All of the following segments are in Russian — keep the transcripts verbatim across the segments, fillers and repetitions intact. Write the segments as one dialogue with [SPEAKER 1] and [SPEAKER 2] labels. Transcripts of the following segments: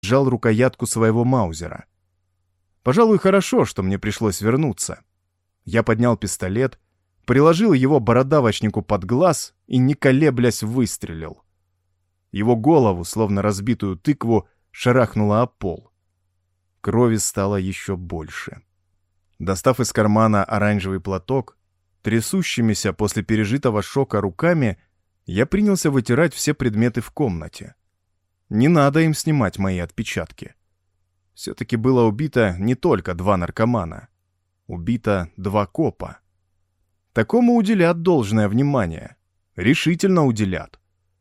[SPEAKER 1] сжал рукоятку своего маузера. Пожалуй, хорошо, что мне пришлось вернуться. Я поднял пистолет, приложил его бородавочнику под глаз и, не колеблясь, выстрелил. Его голову, словно разбитую тыкву, шарахнуло о пол. Крови стало еще больше. Достав из кармана оранжевый платок, трясущимися после пережитого шока руками, я принялся вытирать все предметы в комнате. Не надо им снимать мои отпечатки. Все-таки было убито не только два наркомана. Убито два копа. Такому уделят должное внимание. Решительно уделят.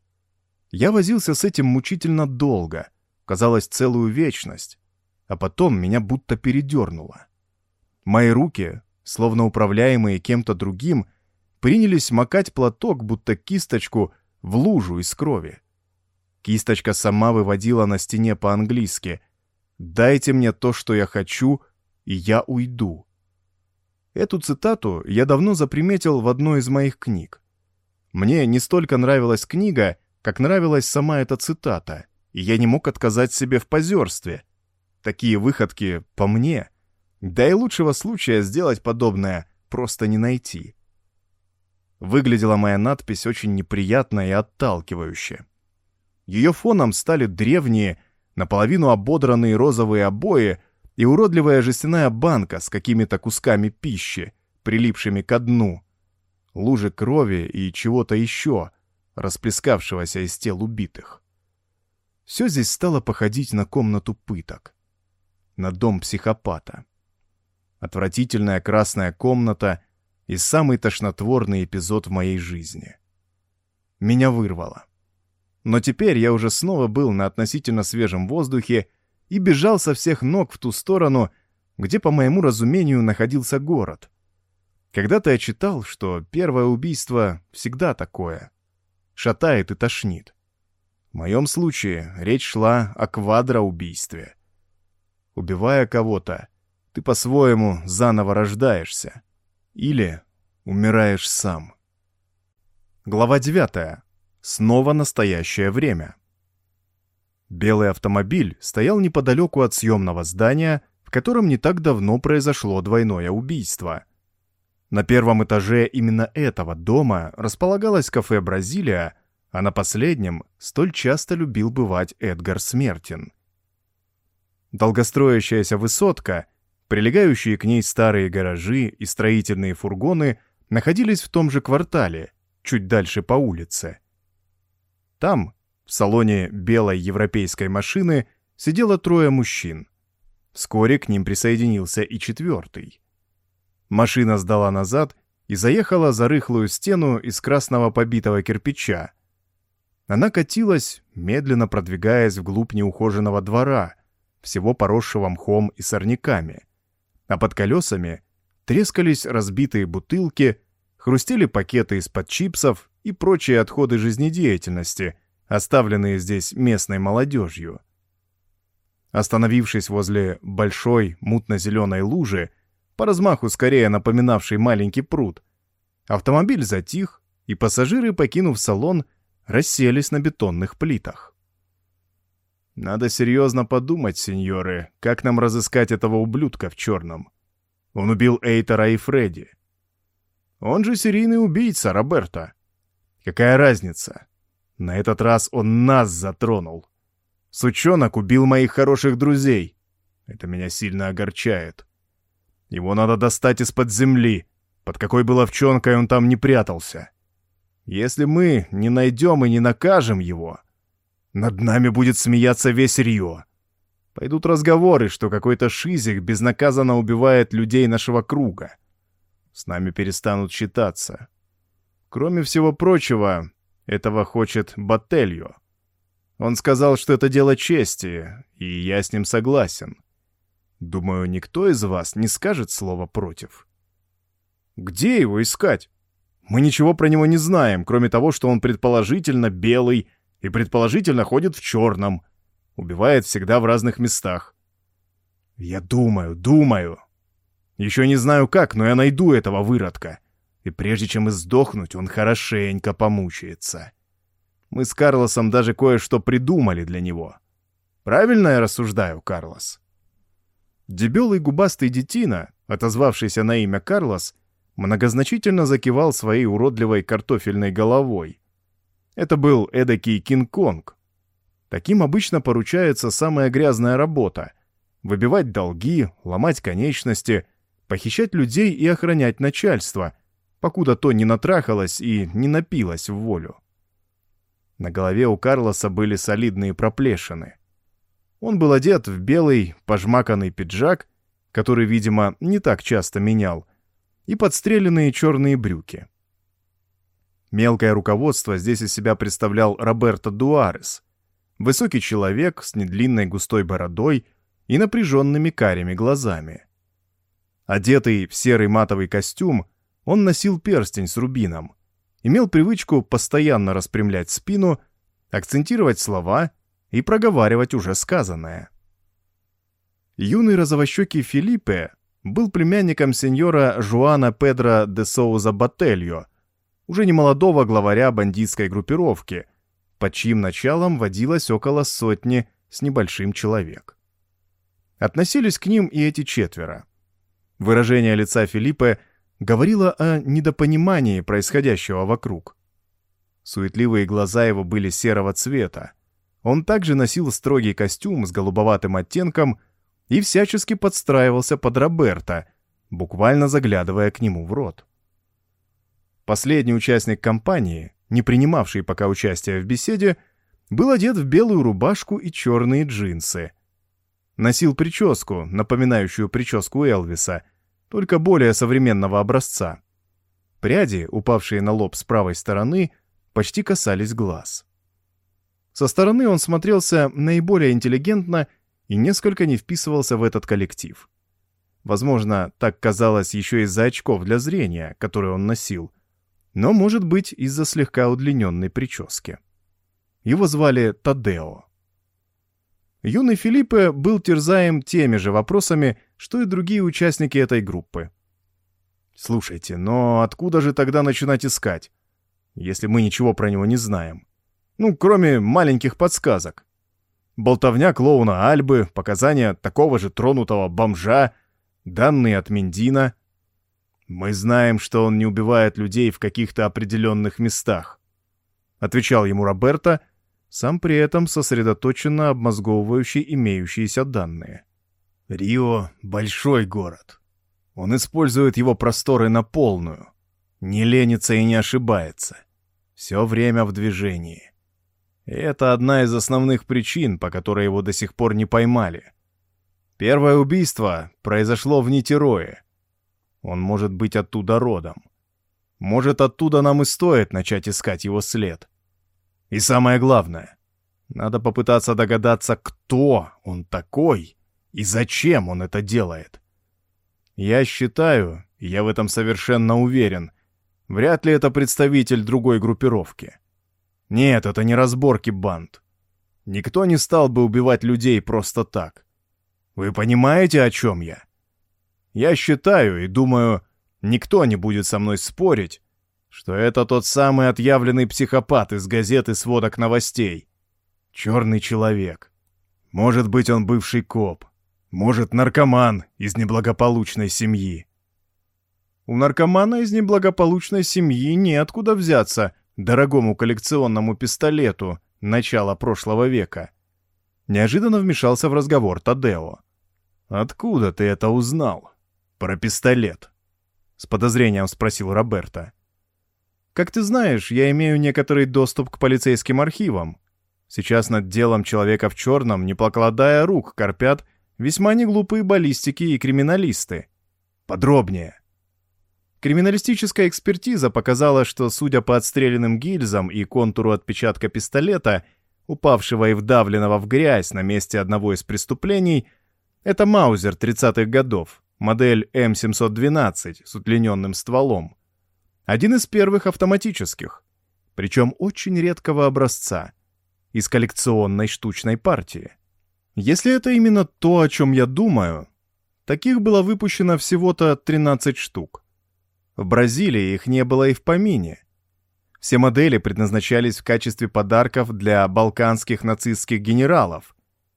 [SPEAKER 1] Я возился с этим мучительно долго, казалось, целую вечность, а потом меня будто передернуло. Мои руки, словно управляемые кем-то другим, принялись макать платок, будто кисточку, в лужу из крови. Кисточка сама выводила на стене по-английски: «Дайте мне то, что я хочу, и я уйду». Эту цитату я давно заприметил в одной из моих книг. Мне не столько нравилась книга, как нравилась сама эта цитата, и я не мог отказать себе в позерстве. Такие выходки по мне. Да и лучшего случая сделать подобное просто не найти. Выглядела моя надпись очень неприятно и отталкивающе. Ее фоном стали древние, наполовину ободранные розовые обои и уродливая жестяная банка с какими-то кусками пищи, прилипшими ко дну, лужи крови и чего-то еще, расплескавшегося из тел убитых. Все здесь стало походить на комнату пыток, на дом психопата. Отвратительная красная комната и самый тошнотворный эпизод в моей жизни. Меня вырвало. Но теперь я уже снова был на относительно свежем воздухе и бежал со всех ног в ту сторону, где, по моему разумению, находился город. Когда-то я читал, что первое убийство всегда такое. Шатает и тошнит. В моем случае речь шла о квадроубийстве. Убивая кого-то, ты по-своему заново рождаешься. Или умираешь сам. Глава девятая. Снова настоящее время. Белый автомобиль стоял неподалеку от съемного здания, в котором не так давно произошло двойное убийство. На первом этаже именно этого дома располагалось кафе «Бразилия», а на последнем столь часто любил бывать Эдгар Смертин. Долгостроящаяся высотка, прилегающие к ней старые гаражи и строительные фургоны находились в том же квартале, чуть дальше по улице. Там, в салоне белой европейской машины, сидело трое мужчин. Вскоре к ним присоединился и четвертый. Машина сдала назад и заехала за рыхлую стену из красного побитого кирпича. Она катилась, медленно продвигаясь вглубь неухоженного двора, всего поросшего мхом и сорняками. А под колесами трескались разбитые бутылки, хрустели пакеты из-под чипсов и прочие отходы жизнедеятельности, оставленные здесь местной молодежью. Остановившись возле большой мутно-зеленой лужи, по размаху скорее напоминавшей маленький пруд, автомобиль затих, и пассажиры, покинув салон, расселись на бетонных плитах. «Надо серьезно подумать, сеньоры, как нам разыскать этого ублюдка в черном. Он убил Эйтора и Фредди. Он же серийный убийца, Роберто. Какая разница? На этот раз он нас затронул. Сучонок убил моих хороших друзей. Это меня сильно огорчает. Его надо достать из-под земли, под какой бы ловчонкой он там не прятался. Если мы не найдем и не накажем его, над нами будет смеяться весь Рио. Пойдут разговоры, что какой-то шизик безнаказанно убивает людей нашего круга. С нами перестанут считаться. Кроме всего прочего, этого хочет Ботельо. Он сказал, что это дело чести, и я с ним согласен. Думаю, никто из вас не скажет слова против. Где его искать? Мы ничего про него не знаем, кроме того, что он предположительно белый и предположительно ходит в черном. Убивает всегда в разных местах. Я думаю, думаю. Еще не знаю как, но я найду этого выродка. И прежде чем издохнуть, он хорошенько помучается. Мы с Карлосом даже кое-что придумали для него. Правильно я рассуждаю, Карлос?» Дебелый губастый детина, отозвавшийся на имя Карлос, многозначительно закивал своей уродливой картофельной головой. Это был эдакий Кинг-Конг. Таким обычно поручается самая грязная работа — выбивать долги, ломать конечности, похищать людей и охранять начальство, покуда то не натрахалось и не напилось в волю. На голове у Карлоса были солидные проплешины. Он был одет в белый пожмаканный пиджак, который, видимо, не так часто менял, и подстреленные черные брюки. Мелкое руководство здесь из себя представлял Роберто Дуарес, высокий человек с недлинной густой бородой и напряженными карими глазами. Одетый в серый матовый костюм, он носил перстень с рубином, имел привычку постоянно распрямлять спину, акцентировать слова и проговаривать уже сказанное. Юный розовощекий Филиппе был племянником сеньора Жуана Педро де Соуза Ботельо, уже немолодого главаря бандитской группировки, под чьим началом водилось около сотни с небольшим человек. Относились к ним и эти четверо. Выражение лица Филиппе говорило о недопонимании происходящего вокруг. Суетливые глаза его были серого цвета. Он также носил строгий костюм с голубоватым оттенком и всячески подстраивался под Роберто, буквально заглядывая к нему в рот. Последний участник компании, не принимавший пока участия в беседе, был одет в белую рубашку и черные джинсы. Носил прическу, напоминающую прическу Элвиса, только более современного образца. Пряди, упавшие на лоб с правой стороны, почти касались глаз. Со стороны он смотрелся наиболее интеллигентно и несколько не вписывался в этот коллектив. Возможно, так казалось еще из-за очков для зрения, которые он носил, но, может быть, из-за слегка удлиненной прически. Его звали Тадео. Юный Филиппе был терзаем теми же вопросами, что и другие участники этой группы. «Слушайте, но откуда же тогда начинать искать, если мы ничего про него не знаем? Ну, кроме маленьких подсказок. Болтовня клоуна Альбы, показания такого же тронутого бомжа, данные от Мендина. Мы знаем, что он не убивает людей в каких-то определенных местах», — отвечал ему Роберто, сам при этом сосредоточенно обмозговывающий имеющиеся данные. «Рио — большой город. Он использует его просторы на полную, не ленится и не ошибается. Все время в движении. И это одна из основных причин, по которой его до сих пор не поймали. Первое убийство произошло в Нитерое. Он может быть оттуда родом. Может, оттуда нам и стоит начать искать его след. И самое главное, надо попытаться догадаться, кто он такой и зачем он это делает. Я считаю, и я в этом совершенно уверен, вряд ли это представитель другой группировки. Нет, это не разборки банд. Никто не стал бы убивать людей просто так. Вы понимаете, о чем я? Я считаю и думаю, никто не будет со мной спорить, что это тот самый отъявленный психопат из газет и сводок новостей. Черный человек. Может быть, он бывший коп. Может, наркоман из неблагополучной семьи. У наркомана из неблагополучной семьи неоткуда взяться дорогому коллекционному пистолету начала прошлого века. Неожиданно вмешался в разговор Тадео. «Откуда ты это узнал? Про пистолет?» С подозрением спросил Роберто. «Как ты знаешь, я имею некоторый доступ к полицейским архивам. Сейчас над делом человека в черном, не покладая рук, корпят весьма неглупые баллистики и криминалисты. Подробнее». Криминалистическая экспертиза показала, что, судя по отстрелянным гильзам и контуру отпечатка пистолета, упавшего и вдавленного в грязь на месте одного из преступлений, это маузер тридцатых годов, модель эм семьсот двенадцать с удлиненным стволом. Один из первых автоматических, причем очень редкого образца, из коллекционной штучной партии. Если это именно то, о чем я думаю, таких было выпущено всего-то тринадцать штук. В Бразилии их не было и в помине. Все модели предназначались в качестве подарков для балканских нацистских генералов,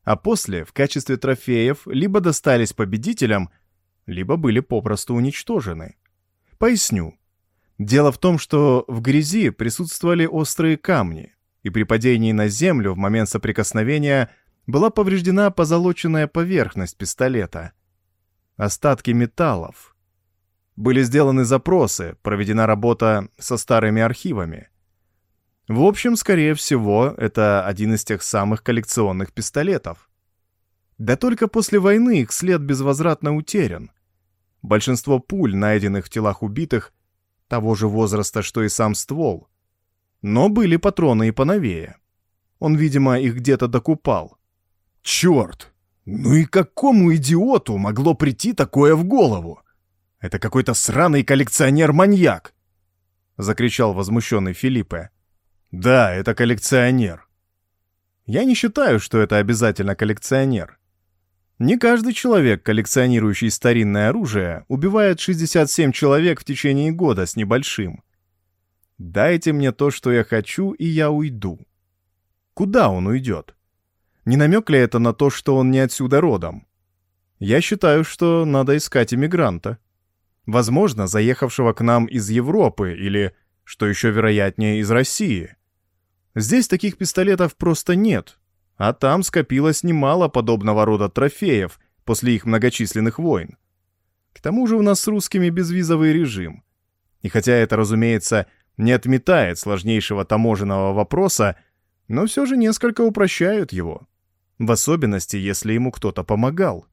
[SPEAKER 1] а после в качестве трофеев либо достались победителям, либо были попросту уничтожены. Поясню. Дело в том, что в грязи присутствовали острые камни, и при падении на землю в момент соприкосновения была повреждена позолоченная поверхность пистолета. Остатки металлов. Были сделаны запросы, проведена работа со старыми архивами. В общем, скорее всего, это один из тех самых коллекционных пистолетов. Да только после войны их след безвозвратно утерян. Большинство пуль, найденных в телах убитых, того же возраста, что и сам ствол. Но были патроны и поновее. Он, видимо, их где-то докупал. Черт! Ну и какому идиоту могло прийти такое в голову? Это какой-то сраный коллекционер-маньяк! Закричал возмущенный Филиппе. Да, это коллекционер. Я не считаю, что это обязательно коллекционер. Не каждый человек, коллекционирующий старинное оружие, убивает шестьдесят семь человек в течение года с небольшим. Дайте мне то, что я хочу, и я уйду. Куда он уйдет? Не намек ли это на то, что он не отсюда родом? Я считаю, что надо искать иммигранта. Возможно, заехавшего к нам из Европы или, что еще вероятнее, из России. Здесь таких пистолетов просто нет, а там скопилось немало подобного рода трофеев после их многочисленных войн. К тому же у нас с русскими безвизовый режим. И хотя это, разумеется, не отметает сложнейшего таможенного вопроса, но все же несколько упрощают его. В особенности, если ему кто-то помогал.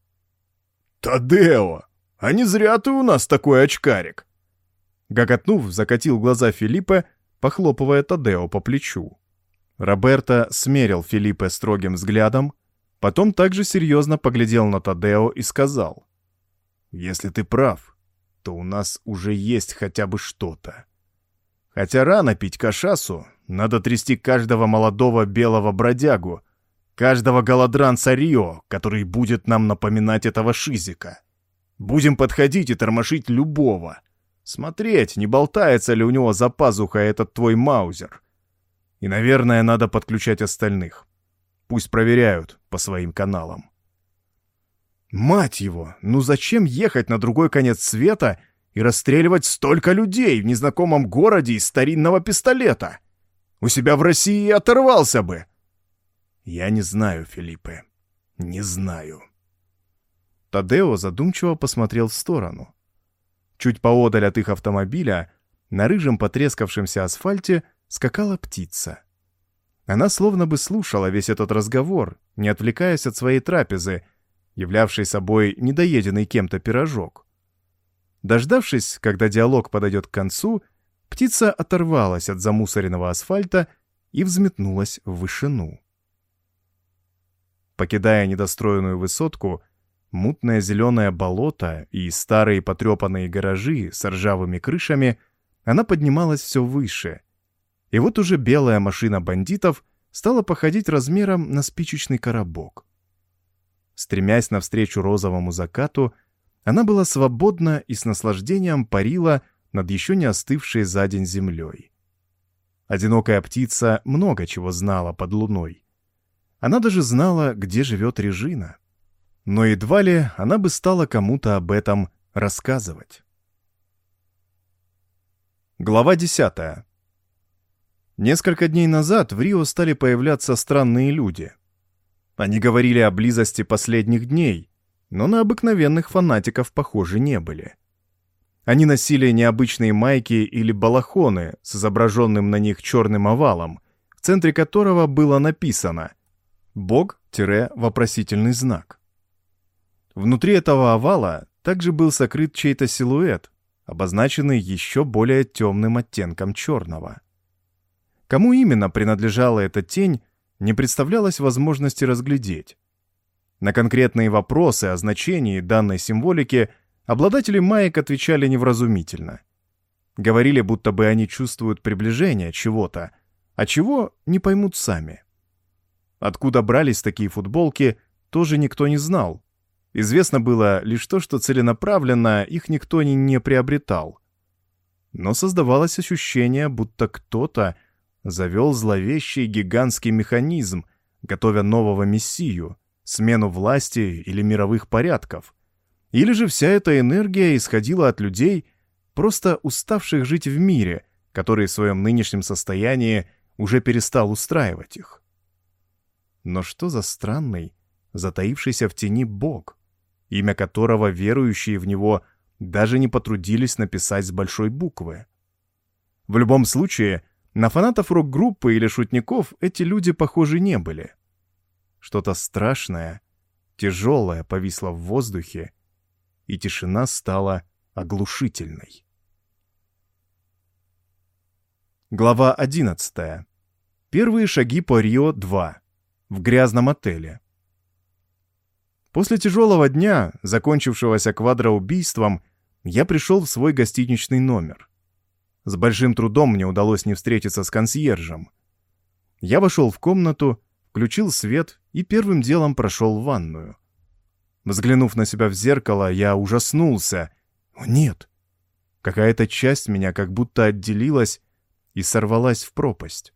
[SPEAKER 1] «Тадео, а не зря ты у нас такой очкарик!» Гоготнув, закатил глаза Филиппе, похлопывая Тадео по плечу. Роберто смерил Филиппе строгим взглядом, потом также серьезно поглядел на Тадео и сказал: «Если ты прав, то у нас уже есть хотя бы что-то. Хотя рано пить кашасу, надо трясти каждого молодого белого бродягу, каждого голодранца Рио, который будет нам напоминать этого шизика. Будем подходить и тормошить любого. Смотреть, не болтается ли у него за пазухой этот твой маузер. И, наверное, надо подключать остальных. Пусть проверяют по своим каналам». Мать его, ну зачем ехать на другой конец света и расстреливать столько людей в незнакомом городе из старинного пистолета? У себя в России и оторвался бы. Я не знаю, Филиппе, не знаю. Тадео задумчиво посмотрел в сторону. Чуть поодаль от их автомобиля, на рыжем потрескавшемся асфальте, скакала птица. Она словно бы слушала весь этот разговор, не отвлекаясь от своей трапезы, являвшей собой недоеденный кем-то пирожок. Дождавшись, когда диалог подойдет к концу, птица оторвалась от замусоренного асфальта и взметнулась в вышину. Покидая недостроенную высотку, мутное зеленое болото и старые потрепанные гаражи с ржавыми крышами, она поднималась все выше. И вот уже белая машина бандитов стала походить размером на спичечный коробок. Стремясь навстречу розовому закату, она была свободна и с наслаждением парила над еще не остывшей за день землей. Одинокая птица много чего знала под луной. Она даже знала, где живет Режина. Но едва ли она бы стала кому-то об этом рассказывать. Глава десятая. Несколько дней назад в Рио стали появляться странные люди. Они говорили о близости последних дней, но на обыкновенных фанатиков похожи не были. Они носили необычные майки или балахоны с изображенным на них черным овалом, в центре которого было написано «Бог-вопросительный знак». Внутри этого овала также был сокрыт чей-то силуэт, обозначенный еще более темным оттенком черного. Кому именно принадлежала эта тень, не представлялось возможности разглядеть. На конкретные вопросы о значении данной символики обладатели маек отвечали невразумительно. Говорили, будто бы они чувствуют приближение чего-то, а чего не поймут сами. Откуда брались такие футболки, тоже никто не знал. Известно было лишь то, что целенаправленно их никто не, не приобретал. Но создавалось ощущение, будто кто-то завел зловещий гигантский механизм, готовя нового мессию, смену власти или мировых порядков. Или же вся эта энергия исходила от людей, просто уставших жить в мире, который в своем нынешнем состоянии уже перестал устраивать их. Но что за странный, затаившийся в тени Бог, имя которого верующие в него даже не потрудились написать с большой буквы? В любом случае, на фанатов рок-группы или шутников эти люди похожи не были. Что-то страшное, тяжелое повисло в воздухе, и тишина стала оглушительной. Глава одиннадцатая. Первые шаги по Рио-два. В грязном отеле. После тяжелого дня, закончившегося квадроубийством, я пришел в свой гостиничный номер. С большим трудом мне удалось не встретиться с консьержем. Я вошел в комнату, включил свет и первым делом прошел в ванную. Взглянув на себя в зеркало, я ужаснулся. О нет! Какая-то часть меня как будто отделилась и сорвалась в пропасть.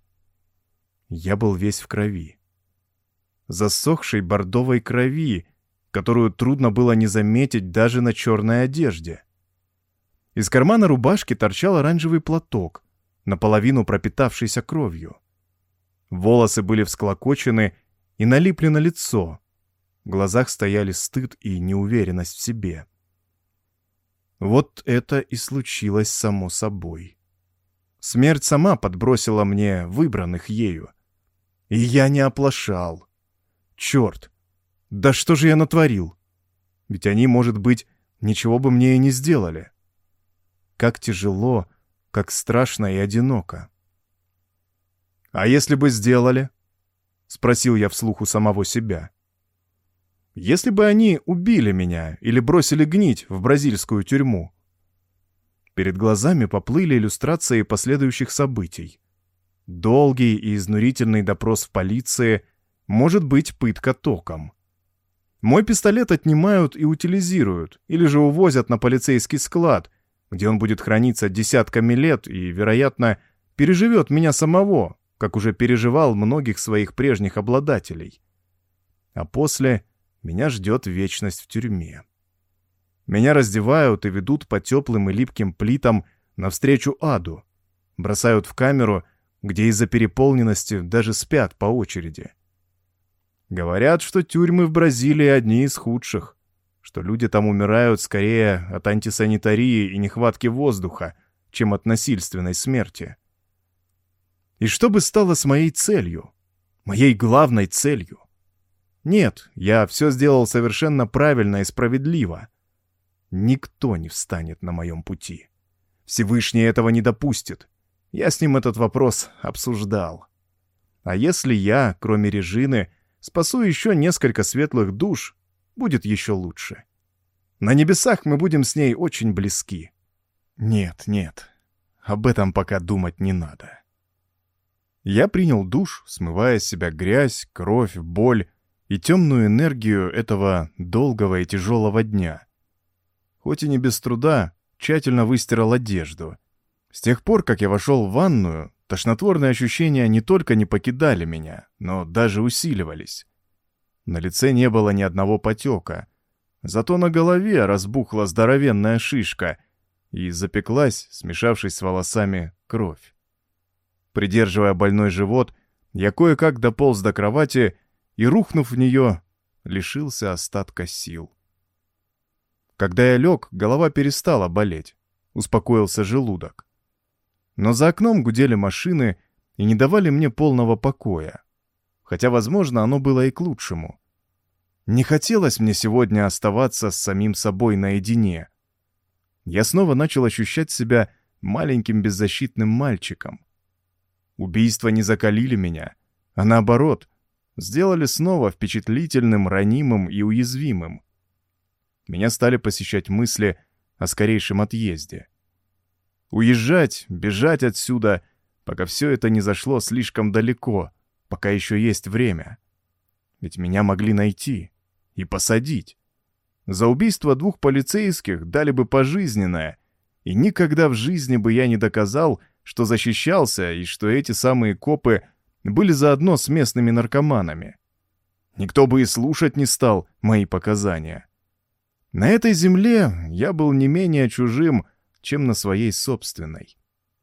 [SPEAKER 1] Я был весь в крови. Засохшей бордовой крови, которую трудно было не заметить даже на черной одежде. Из кармана рубашки торчал оранжевый платок, наполовину пропитавшийся кровью. Волосы были всклокочены и налипли на лицо. В глазах стояли стыд и неуверенность в себе. Вот это и случилось само собой. Смерть сама подбросила мне выбранных ею. И я не оплошал. Черт! Да что же я натворил? Ведь они, может быть, ничего бы мне и не сделали. Как тяжело, как страшно и одиноко. «А если бы сделали?» — спросил я вслух у самого себя. «Если бы они убили меня или бросили гнить в бразильскую тюрьму?» Перед глазами поплыли иллюстрации последующих событий. Долгий и изнурительный допрос в полиции, может быть, пытка током. Мой пистолет отнимают и утилизируют, или же увозят на полицейский склад, где он будет храниться десятками лет и, вероятно, переживет меня самого, как уже переживал многих своих прежних обладателей. А после меня ждет вечность в тюрьме. Меня раздевают и ведут по теплым и липким плитам навстречу аду, бросают в камеру, где из-за переполненности даже спят по очереди. Говорят, что тюрьмы в Бразилии одни из худших, что люди там умирают скорее от антисанитарии и нехватки воздуха, чем от насильственной смерти. И что бы стало с моей целью? Моей главной целью? Нет, я все сделал совершенно правильно и справедливо. Никто не встанет на моем пути. Всевышний этого не допустит. Я с ним этот вопрос обсуждал. А если я, кроме Режины, спасу еще несколько светлых душ, будет еще лучше. На небесах мы будем с ней очень близки. Нет, нет, об этом пока думать не надо. Я принял душ, смывая с себя грязь, кровь, боль и темную энергию этого долгого и тяжелого дня. Хоть и не без труда, тщательно выстирал одежду. С тех пор, как я вошел в ванную, тошнотворные ощущения не только не покидали меня, но даже усиливались. На лице не было ни одного потека, зато на голове разбухла здоровенная шишка и запеклась, смешавшись с волосами, кровь. Придерживая больной живот, я кое-как дополз до кровати и, рухнув в нее, лишился остатка сил. Когда я лег, голова перестала болеть, успокоился желудок. Но за окном гудели машины и не давали мне полного покоя, хотя, возможно, оно было и к лучшему. Не хотелось мне сегодня оставаться с самим собой наедине. Я снова начал ощущать себя маленьким беззащитным мальчиком. Убийства не закалили меня, а наоборот, сделали снова впечатлительным, ранимым и уязвимым. Меня стали посещать мысли о скорейшем отъезде. Уезжать, бежать отсюда, пока все это не зашло слишком далеко, пока еще есть время. Ведь меня могли найти и посадить. За убийство двух полицейских дали бы пожизненное, и никогда в жизни бы я не доказал, что защищался и что эти самые копы были заодно с местными наркоманами. Никто бы и слушать не стал мои показания. На этой земле я был не менее чужим, чем на своей собственной.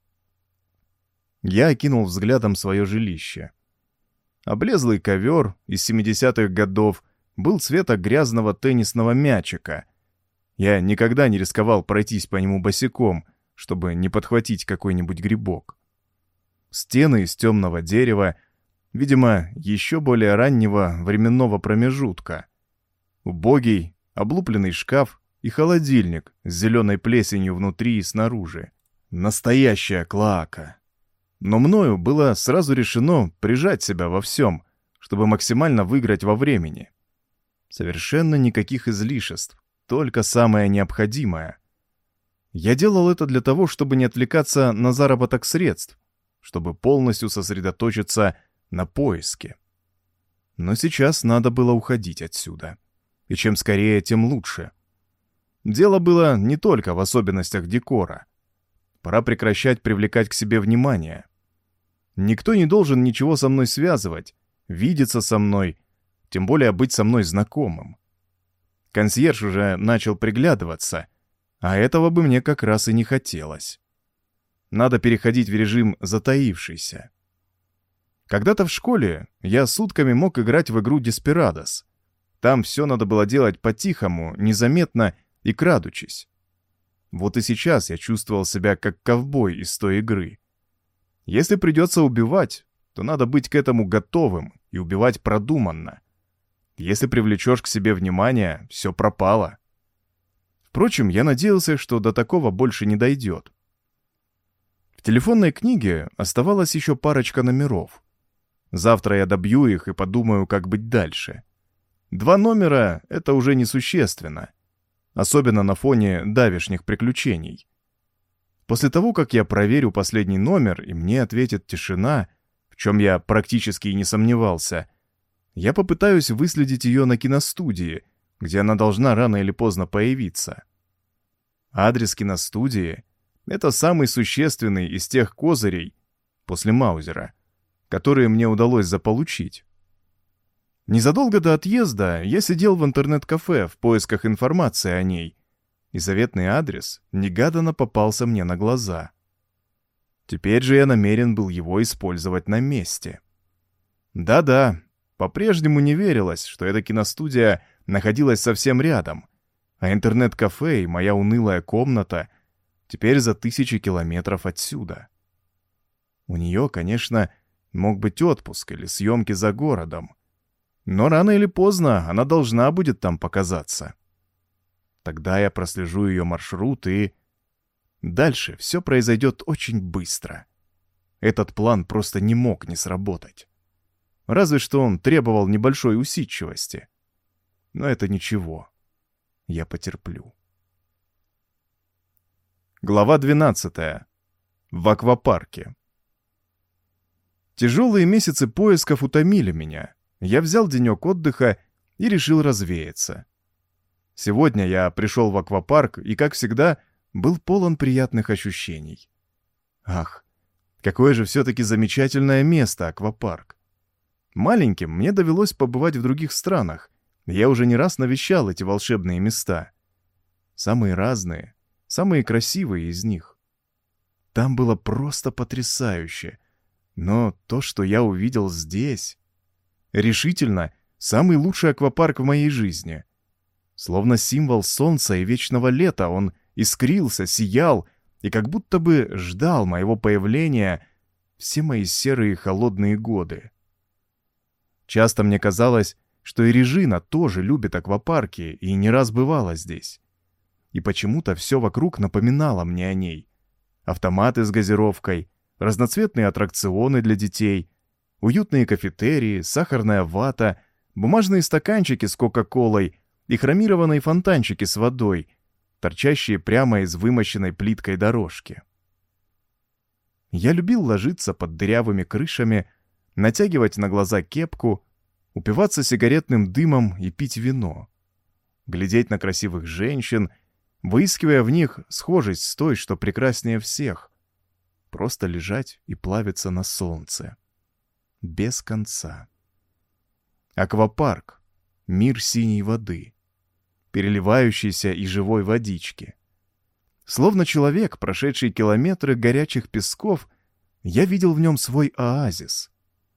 [SPEAKER 1] Я окинул взглядом свое жилище. Облезлый ковер из семидесятых годов был цвета грязного теннисного мячика. Я никогда не рисковал пройтись по нему босиком, чтобы не подхватить какой-нибудь грибок. Стены из темного дерева, видимо, еще более раннего временного промежутка. Убогий, облупленный шкаф и холодильник с зеленой плесенью внутри и снаружи. Настоящая клоака. Но мною было сразу решено прижать себя во всем, чтобы максимально выиграть во времени. Совершенно никаких излишеств, только самое необходимое. Я делал это для того, чтобы не отвлекаться на заработок средств, чтобы полностью сосредоточиться на поиске. Но сейчас надо было уходить отсюда. И чем скорее, тем лучше. Дело было не только в особенностях декора. Пора прекращать привлекать к себе внимание. Никто не должен ничего со мной связывать, видеться со мной, тем более быть со мной знакомым. Консьерж уже начал приглядываться, а этого бы мне как раз и не хотелось. Надо переходить в режим затаившийся. Когда-то в школе я сутками мог играть в игру Desperados. Там все надо было делать по-тихому, незаметно и крадучись. Вот и сейчас я чувствовал себя как ковбой из той игры. Если придется убивать, то надо быть к этому готовым и убивать продуманно. Если привлечешь к себе внимание, все пропало. Впрочем, я надеялся, что до такого больше не дойдет. В телефонной книге оставалась еще парочка номеров. Завтра я добью их и подумаю, как быть дальше. Два номера — это уже несущественно, особенно на фоне давешних приключений. После того, как я проверю последний номер и мне ответит тишина, в чем я практически и не сомневался, я попытаюсь выследить ее на киностудии, где она должна рано или поздно появиться. Адрес киностудии — это самый существенный из тех козырей, после Маузера, которые мне удалось заполучить. Незадолго до отъезда я сидел в интернет-кафе в поисках информации о ней, и заветный адрес негаданно попался мне на глаза. Теперь же я намерен был его использовать на месте. Да-да, по-прежнему не верилось, что эта киностудия находилась совсем рядом, а интернет-кафе и моя унылая комната теперь за тысячи километров отсюда. У нее, конечно, мог быть отпуск или съемки за городом, но рано или поздно она должна будет там показаться. Тогда я прослежу ее маршрут и... Дальше все произойдет очень быстро. Этот план просто не мог не сработать. Разве что он требовал небольшой усидчивости. Но это ничего. Я потерплю. Глава двенадцатая. В аквапарке. Тяжелые месяцы поисков утомили меня. Я взял денек отдыха и решил развеяться. Сегодня я пришел в аквапарк и, как всегда, был полон приятных ощущений. Ах, какое же все-таки замечательное место аквапарк. Маленьким мне довелось побывать в других странах. Я уже не раз навещал эти волшебные места. Самые разные, самые красивые из них. Там было просто потрясающе. Но то, что я увидел здесь... Решительно, самый лучший аквапарк в моей жизни. Словно символ солнца и вечного лета, он искрился, сиял и как будто бы ждал моего появления все мои серые холодные годы. Часто мне казалось, что и Режина тоже любит аквапарки и не раз бывала здесь. И почему-то все вокруг напоминало мне о ней. Автоматы с газировкой, разноцветные аттракционы для детей, уютные кафетерии, сахарная вата, бумажные стаканчики с кока-колой и хромированные фонтанчики с водой, торчащие прямо из вымощенной плиткой дорожки. Я любил ложиться под дырявыми крышами, натягивать на глаза кепку, упиваться сигаретным дымом и пить вино, глядеть на красивых женщин, выискивая в них схожесть с той, что прекраснее всех, просто лежать и плавиться на солнце. без конца. Аквапарк — мир синей воды, переливающейся и живой водички. Словно человек, прошедший километры горячих песков, я видел в нем свой оазис.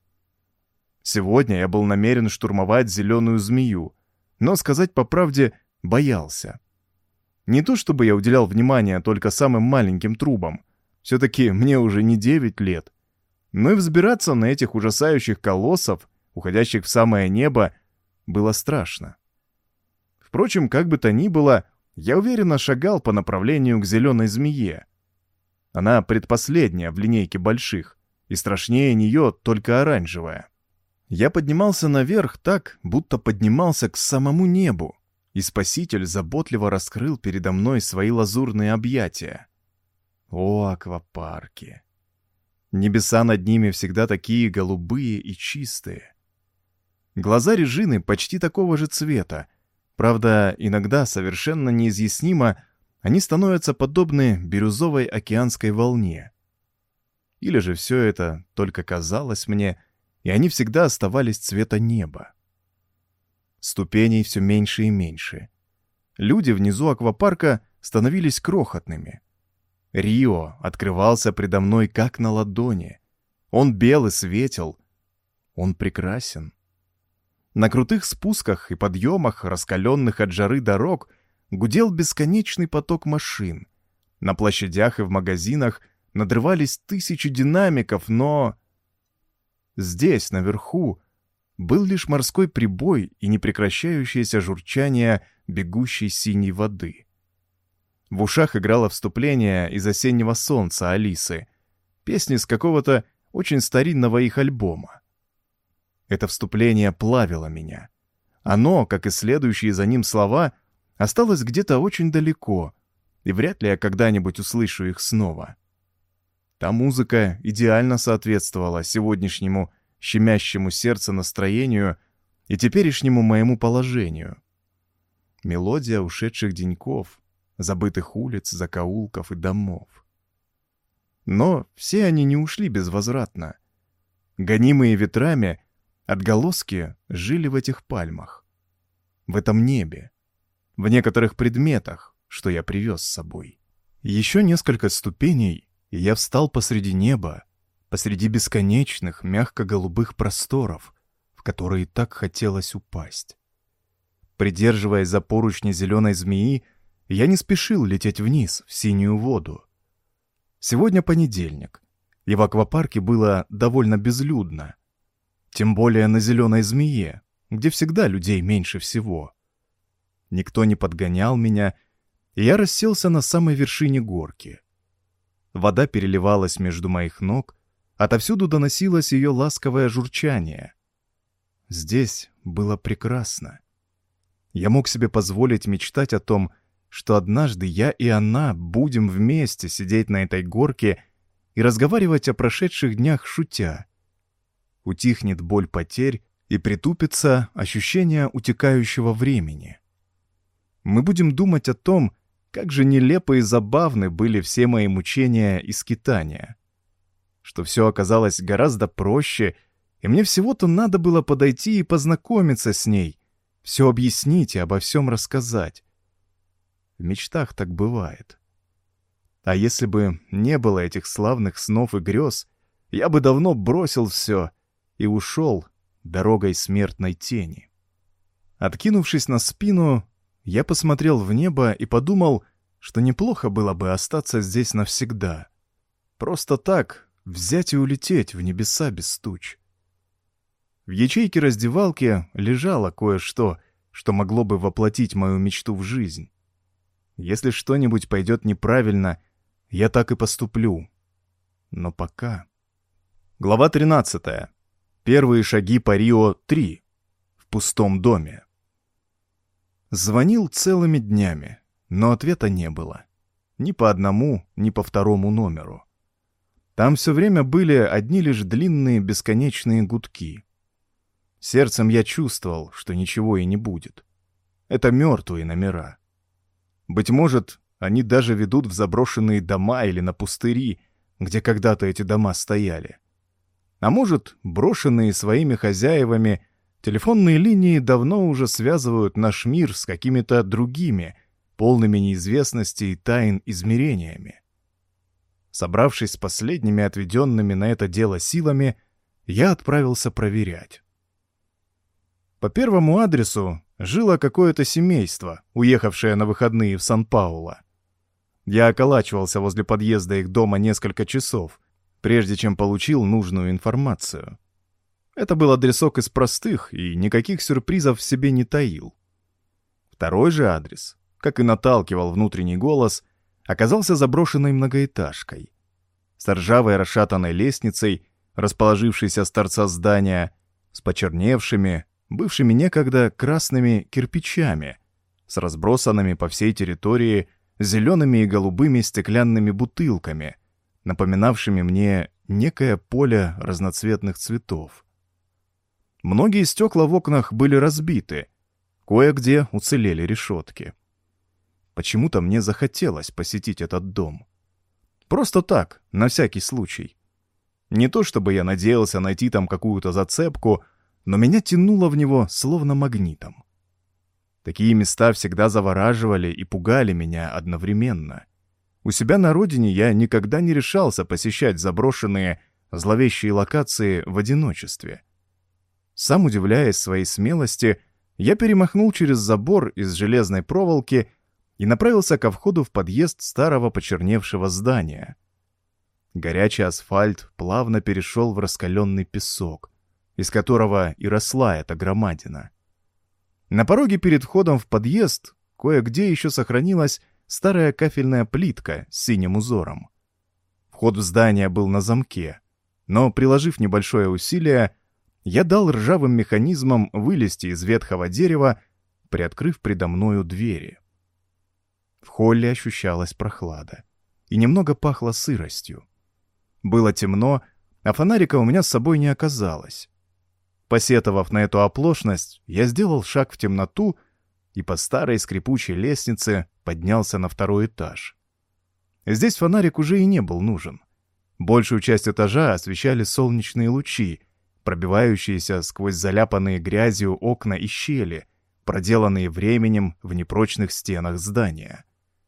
[SPEAKER 1] Сегодня я был намерен штурмовать зеленую змею, но, сказать по правде, боялся. Не то чтобы я уделял внимание только самым маленьким трубам, все-таки мне уже не девять лет, но и взбираться на этих ужасающих колоссов, уходящих в самое небо, было страшно. Впрочем, как бы то ни было, я уверенно шагал по направлению к зеленой змее. Она предпоследняя в линейке больших, и страшнее нее только оранжевая. Я поднимался наверх так, будто поднимался к самому небу, и Спаситель заботливо раскрыл передо мной свои лазурные объятия. О, аквапарки! Небеса над ними всегда такие голубые и чистые. Глаза Режины почти такого же цвета, правда, иногда совершенно неизъяснимо они становятся подобны бирюзовой океанской волне. Или же все это только казалось мне, и они всегда оставались цвета неба. Ступеней все меньше и меньше. Люди внизу аквапарка становились крохотными. Рио открывался предо мной как на ладони. Он бел и светел. Он прекрасен. На крутых спусках и подъемах, раскаленных от жары дорог, гудел бесконечный поток машин. На площадях и в магазинах надрывались тысячи динамиков, но... Здесь, наверху, был лишь морской прибой и непрекращающееся журчание бегущей синей воды. В ушах играло вступление из «Осеннего солнца» Алисы, песни с какого-то очень старинного их альбома. Это вступление плавило меня. Оно, как и следующие за ним слова, осталось где-то очень далеко, и вряд ли я когда-нибудь услышу их снова. Та музыка идеально соответствовала сегодняшнему щемящему сердце настроению и теперешнему моему положению. Мелодия ушедших деньков, забытых улиц, закоулков и домов. Но все они не ушли безвозвратно. Гонимые ветрами, отголоски жили в этих пальмах, в этом небе, в некоторых предметах, что я привез с собой. Еще несколько ступеней, и я встал посреди неба, посреди бесконечных, мягко-голубых просторов, в которые так хотелось упасть. Придерживаясь за поручни зеленой змеи, я не спешил лететь вниз, в синюю воду. Сегодня понедельник, и в аквапарке было довольно безлюдно. Тем более на зеленой змее, где всегда людей меньше всего. Никто не подгонял меня, и я расселся на самой вершине горки. Вода переливалась между моих ног, отовсюду доносилось ее ласковое журчание. Здесь было прекрасно. Я мог себе позволить мечтать о том, что однажды я и она будем вместе сидеть на этой горке и разговаривать о прошедших днях шутя. Утихнет боль потерь и притупится ощущение утекающего времени. Мы будем думать о том, как же нелепо и забавны были все мои мучения и скитания. Что все оказалось гораздо проще, и мне всего-то надо было подойти и познакомиться с ней, все объяснить и обо всем рассказать. В мечтах так бывает. А если бы не было этих славных снов и грез, я бы давно бросил все и ушел дорогой смертной тени. Откинувшись на спину, я посмотрел в небо и подумал, что неплохо было бы остаться здесь навсегда. Просто так взять и улететь в небеса без туч. В ячейке раздевалки лежало кое-что, что могло бы воплотить мою мечту в жизнь. Если что-нибудь пойдет неправильно, я так и поступлю. Но пока... Глава тринадцатая. Первые шаги по Рио три. В пустом доме. Звонил целыми днями, но ответа не было. Ни по одному, ни по второму номеру. Там все время были одни лишь длинные бесконечные гудки. Сердцем я чувствовал, что ничего и не будет. Это мертвые номера. Быть может, они даже ведут в заброшенные дома или на пустыри, где когда-то эти дома стояли. А может, брошенные своими хозяевами телефонные линии давно уже связывают наш мир с какими-то другими, полными неизвестности и тайн измерениями. Собравшись с последними отведенными на это дело силами, я отправился проверять. По первому адресу жило какое-то семейство, уехавшее на выходные в Сан-Пауло. Я околачивался возле подъезда их дома несколько часов, прежде чем получил нужную информацию. Это был адресок из простых и никаких сюрпризов в себе не таил. Второй же адрес, как и наталкивал внутренний голос, оказался заброшенной многоэтажкой. С ржавой расшатанной лестницей, расположившейся с торца здания, с почерневшими, бывшими некогда красными кирпичами, с разбросанными по всей территории зелеными и голубыми стеклянными бутылками, напоминавшими мне некое поле разноцветных цветов. Многие стекла в окнах были разбиты, кое-где уцелели решетки. Почему-то мне захотелось посетить этот дом. Просто так, на всякий случай. Не то чтобы я надеялся найти там какую-то зацепку, но меня тянуло в него словно магнитом. Такие места всегда завораживали и пугали меня одновременно. У себя на родине я никогда не решался посещать заброшенные, зловещие локации в одиночестве. Сам удивляясь своей смелости, я перемахнул через забор из железной проволоки и направился ко входу в подъезд старого почерневшего здания. Горячий асфальт плавно перешел в раскаленный песок, из которого и росла эта громадина. На пороге перед входом в подъезд кое-где еще сохранилась старая кафельная плитка с синим узором. Вход в здание был на замке, но, приложив небольшое усилие, я дал ржавым механизмам вылезти из ветхого дерева, приоткрыв предо мною двери. В холле ощущалась прохлада и немного пахло сыростью. Было темно, а фонарика у меня с собой не оказалось. Посетовав на эту оплошность, я сделал шаг в темноту и по старой скрипучей лестнице поднялся на второй этаж. Здесь фонарик уже и не был нужен. Большую часть этажа освещали солнечные лучи, пробивающиеся сквозь заляпанные грязью окна и щели, проделанные временем в непрочных стенах здания.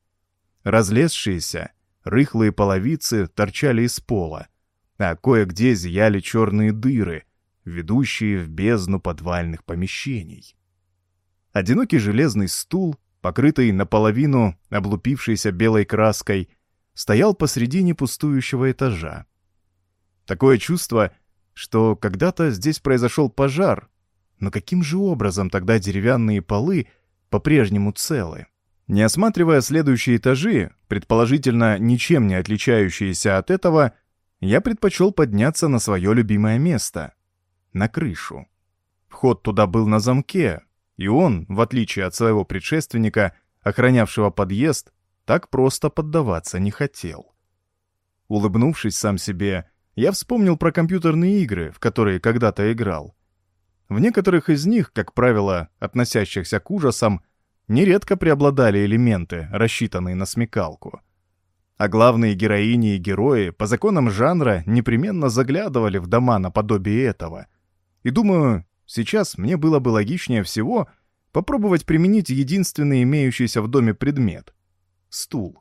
[SPEAKER 1] Разлезшиеся, рыхлые половицы торчали из пола, а кое-где зияли черные дыры, ведущие в бездну подвальных помещений. Одинокий железный стул, покрытый наполовину облупившейся белой краской, стоял посредине пустующего этажа. Такое чувство, что когда-то здесь произошел пожар, но каким же образом тогда деревянные полы по-прежнему целы? Не осматривая следующие этажи, предположительно ничем не отличающиеся от этого, я предпочел подняться на свое любимое место — на крышу. Вход туда был на замке, и он, в отличие от своего предшественника, охранявшего подъезд, так просто поддаваться не хотел. Улыбнувшись сам себе, я вспомнил про компьютерные игры, в которые когда-то играл. В некоторых из них, как правило, относящихся к ужасам, нередко преобладали элементы, рассчитанные на смекалку. А главные героини и герои по законам жанра непременно заглядывали в дома наподобие этого. И думаю, сейчас мне было бы логичнее всего попробовать применить единственный имеющийся в доме предмет — стул.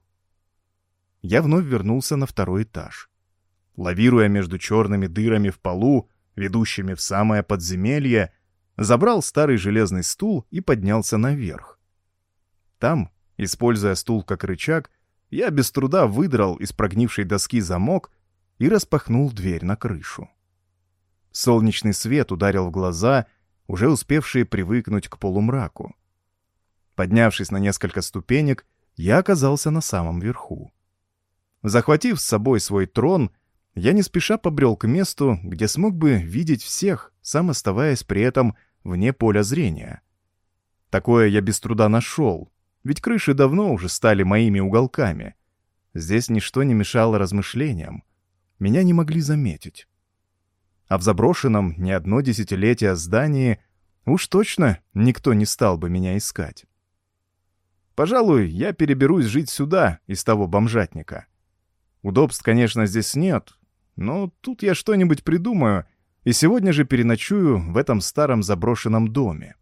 [SPEAKER 1] Я вновь вернулся на второй этаж. Лавируя между черными дырами в полу, ведущими в самое подземелье, забрал старый железный стул и поднялся наверх. Там, используя стул как рычаг, я без труда выдрал из прогнившей доски замок и распахнул дверь на крышу. Солнечный свет ударил в глаза, уже успевшие привыкнуть к полумраку. Поднявшись на несколько ступенек, я оказался на самом верху. Захватив с собой свой трон, я не спеша побрел к месту, где смог бы видеть всех, сам оставаясь при этом вне поля зрения. Такое я без труда нашел, ведь крыши давно уже стали моими уголками. Здесь ничто не мешало размышлениям. Меня не могли заметить. А в заброшенном не одно десятилетие здании уж точно никто не стал бы меня искать. Пожалуй, я переберусь жить сюда, из того бомжатника. Удобств, конечно, здесь нет, но тут я что-нибудь придумаю, и сегодня же переночую в этом старом заброшенном доме.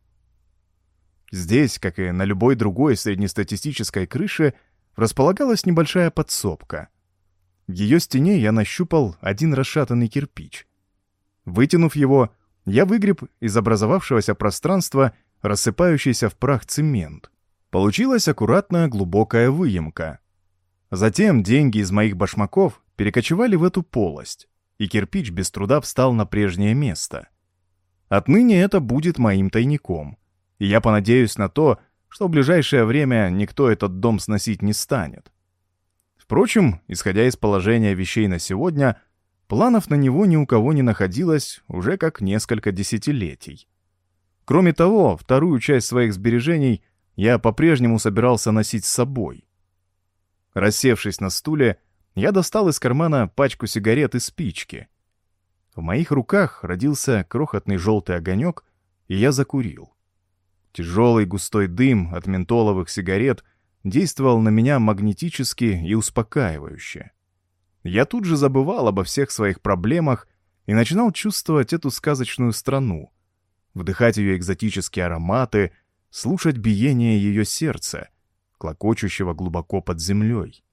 [SPEAKER 1] Здесь, как и на любой другой среднестатистической крыше, располагалась небольшая подсобка. В ее стене я нащупал один расшатанный кирпич. Вытянув его, я выгреб из образовавшегося пространства рассыпающийся в прах цемент. Получилась аккуратная глубокая выемка. Затем деньги из моих башмаков перекочевали в эту полость, и кирпич без труда встал на прежнее место. Отныне это будет моим тайником, и я понадеюсь на то, что в ближайшее время никто этот дом сносить не станет. Впрочем, исходя из положения вещей на сегодня, планов на него ни у кого не находилось уже как несколько десятилетий. Кроме того, вторую часть своих сбережений я по-прежнему собирался носить с собой. Рассевшись на стуле, я достал из кармана пачку сигарет и спички. В моих руках родился крохотный желтый огонек, и я закурил. Тяжелый густой дым от ментоловых сигарет действовал на меня магнетически и успокаивающе. Я тут же забывал обо всех своих проблемах и начинал чувствовать эту сказочную страну, вдыхать ее экзотические ароматы, слушать биение ее сердца, клокочущего глубоко под землей.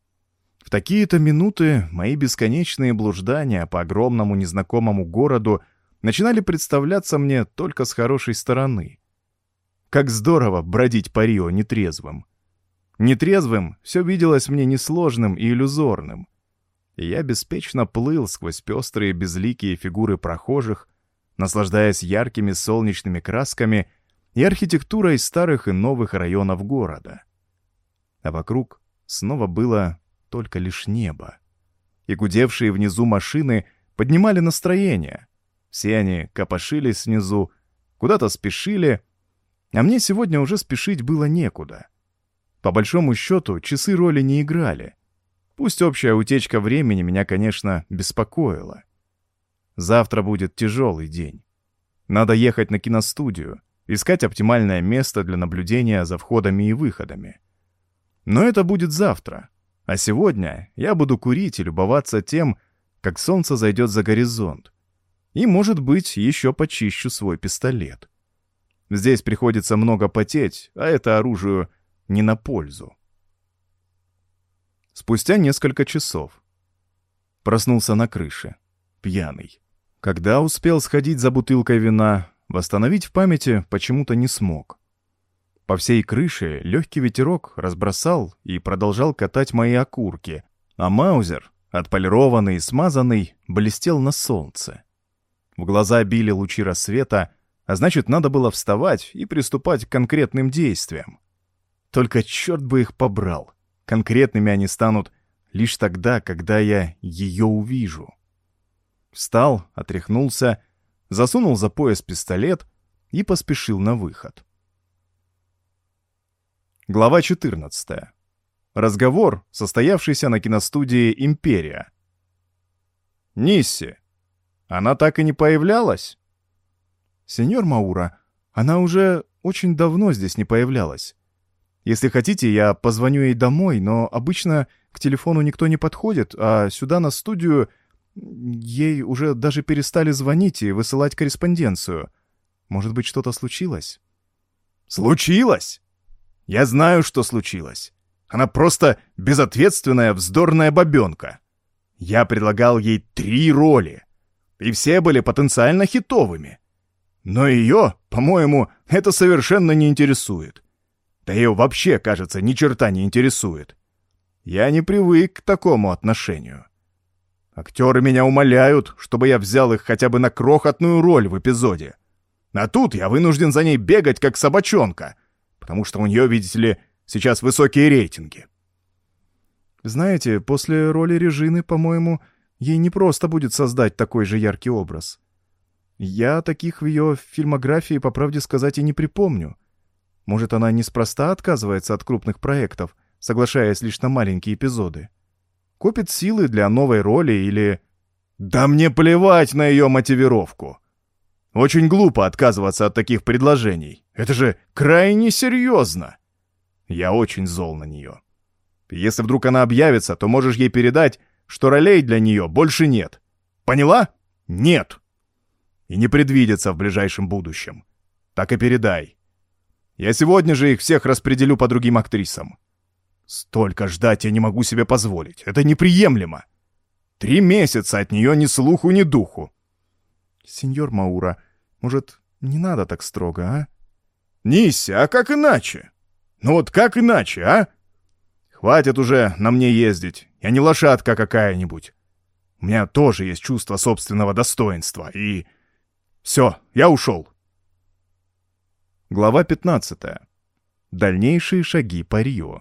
[SPEAKER 1] В такие-то минуты мои бесконечные блуждания по огромному незнакомому городу начинали представляться мне только с хорошей стороны. Как здорово бродить по Рио нетрезвым. Нетрезвым все виделось мне несложным и иллюзорным. И я беспечно плыл сквозь пестрые безликие фигуры прохожих, наслаждаясь яркими солнечными красками и архитектурой старых и новых районов города. А вокруг снова было только лишь небо. И гудевшие внизу машины поднимали настроение. Все они копошились внизу, куда-то спешили, а мне сегодня уже спешить было некуда. По большому счету, часы роли не играли. Пусть общая утечка времени меня, конечно, беспокоила. Завтра будет тяжелый день. Надо ехать на киностудию, искать оптимальное место для наблюдения за входами и выходами. Но это будет завтра. А сегодня я буду курить и любоваться тем, как солнце зайдет за горизонт. И, может быть, еще почищу свой пистолет. Здесь приходится много потеть, а это оружию не на пользу. Спустя несколько часов. Проснулся на крыше, пьяный. Когда успел сходить за бутылкой вина, восстановить в памяти почему-то не смог. По всей крыше легкий ветерок разбросал и продолжал катать мои окурки, а маузер, отполированный и смазанный, блестел на солнце. В глаза били лучи рассвета, а значит, надо было вставать и приступать к конкретным действиям. Только черт бы их побрал. Конкретными они станут лишь тогда, когда я ее увижу. Встал, отряхнулся, засунул за пояс пистолет и поспешил на выход. Глава четырнадцатая. Разговор, состоявшийся на киностудии «Империя». «Нисси, она так и не появлялась?» «Сеньор Маура, она уже очень давно здесь не появлялась. Если хотите, я позвоню ей домой, но обычно к телефону никто не подходит, а сюда на студию ей уже даже перестали звонить и высылать корреспонденцию. Может быть, что-то случилось?» «Случилось? Я знаю, что случилось. Она просто безответственная, вздорная бабенка. Я предлагал ей три роли, и все были потенциально хитовыми. Но ее, по-моему, это совершенно не интересует. Да ее вообще, кажется, ни черта не интересует. Я не привык к такому отношению. Актеры меня умоляют, чтобы я взял их хотя бы на крохотную роль в эпизоде. А тут я вынужден за ней бегать, как собачонка, потому что у нее, видите ли, сейчас высокие рейтинги. Знаете, после роли Режины, по-моему, ей не просто будет создать такой же яркий образ. Я таких в ее фильмографии, по правде сказать, и не припомню. Может, она неспроста отказывается от крупных проектов, соглашаясь лишь на маленькие эпизоды. Копит силы для новой роли или... Да мне плевать на ее мотивировку. Очень глупо отказываться от таких предложений. Это же крайне серьезно. Я очень зол на нее. Если вдруг она объявится, то можешь ей передать, что ролей для нее больше нет. Поняла? Нет. И не предвидится в ближайшем будущем. Так и передай. Я сегодня же их всех распределю по другим актрисам. Столько ждать я не могу себе позволить. Это неприемлемо. Три месяца от нее ни слуху, ни духу.
[SPEAKER 2] Сеньор Маура, может, не надо так строго, а?
[SPEAKER 1] Нися, а как иначе? Ну вот как иначе, а? Хватит уже на мне ездить. Я не лошадка какая-нибудь. У меня тоже есть чувство собственного достоинства. И... Все, я ушел.
[SPEAKER 2] Глава пятнадцатая. Дальнейшие шаги по Рио.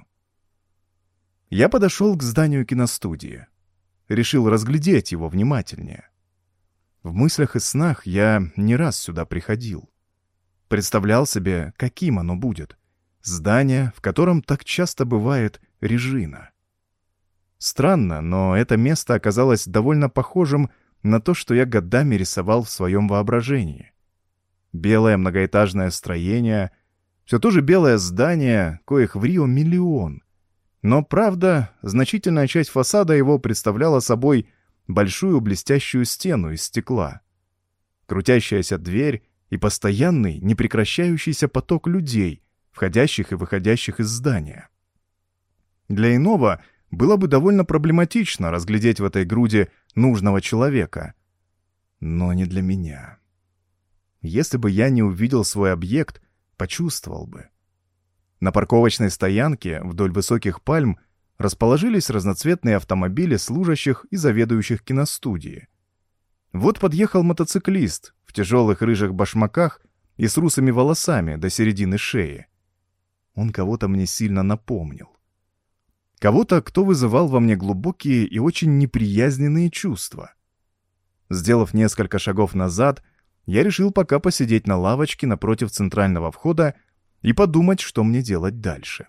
[SPEAKER 2] Я подошел к зданию киностудии. Решил разглядеть его внимательнее. В мыслях и снах я не раз сюда приходил. Представлял себе, каким оно будет. Здание, в котором так часто бывает Режина. Странно, но это место оказалось довольно похожим на то, что я годами рисовал в своем воображении. Белое многоэтажное строение, все то же белое здание, коих в Рио миллион. Но, правда, значительная часть фасада его представляла собой большую блестящую стену из стекла, крутящаяся дверь и постоянный, непрекращающийся поток людей, входящих и выходящих из здания. Для иного было бы довольно проблематично разглядеть в этой груди нужного человека. Но не для меня. Если бы я не увидел свой объект, почувствовал бы. На парковочной стоянке вдоль высоких пальм расположились разноцветные автомобили служащих и заведующих киностудии. Вот подъехал мотоциклист в тяжелых рыжих башмаках и с русыми волосами до середины шеи. Он кого-то мне сильно напомнил. Кого-то, кто вызывал во мне глубокие и очень неприязненные чувства. Сделав несколько шагов назад, я решил пока посидеть на лавочке напротив центрального входа и подумать, что мне делать дальше.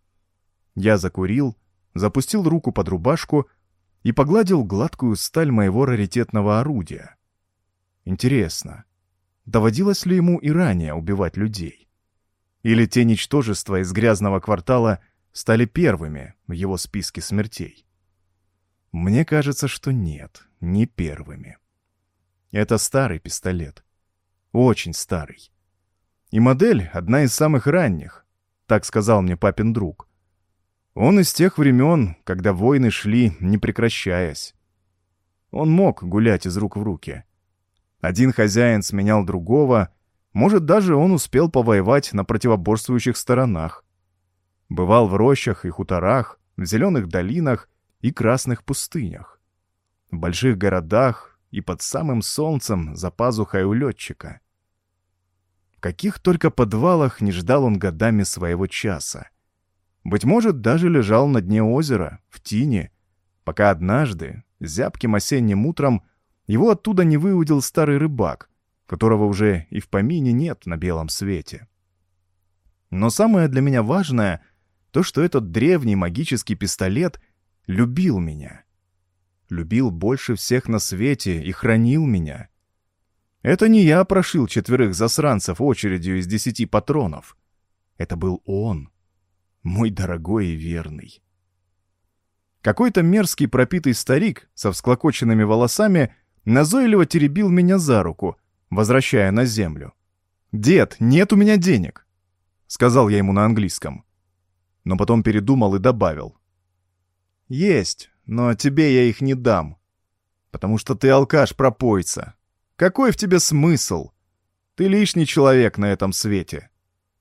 [SPEAKER 2] Я закурил, запустил руку под рубашку и погладил гладкую сталь моего раритетного орудия. Интересно, доводилось ли ему и ранее убивать людей? Или те ничтожества из грязного квартала стали первыми в его списке смертей? Мне кажется, что нет, не первыми. Это старый пистолет. Очень старый. И модель одна из самых ранних, так сказал мне папин друг. Он из тех времен, когда войны шли, не прекращаясь. Он мог гулять из рук в руки. Один хозяин сменял другого, может, даже он успел повоевать на противоборствующих сторонах. Бывал в рощах и хуторах, в зеленых долинах и красных пустынях, в больших городах и под самым солнцем за пазухой у летчика. В каких только подвалах не ждал он годами своего часа. Быть может, даже лежал на дне озера, в тине, пока однажды, зябким осенним утром, его оттуда не выудил старый рыбак, которого уже и в помине нет на белом свете. Но самое для меня важное — то, что этот древний магический пистолет любил меня. Любил больше всех на свете и хранил меня. Это не я прошил четверых засранцев очередью из десяти патронов. Это был он, мой дорогой и верный. Какой-то мерзкий пропитый старик со всклокоченными волосами назойливо теребил меня за руку, возвращая на землю. «Дед, нет у меня денег», — сказал я ему на английском. Но потом передумал и добавил. «Есть, но тебе я их не дам, потому что ты алкаш-пропойца. Какой в тебе смысл? Ты лишний человек на этом свете».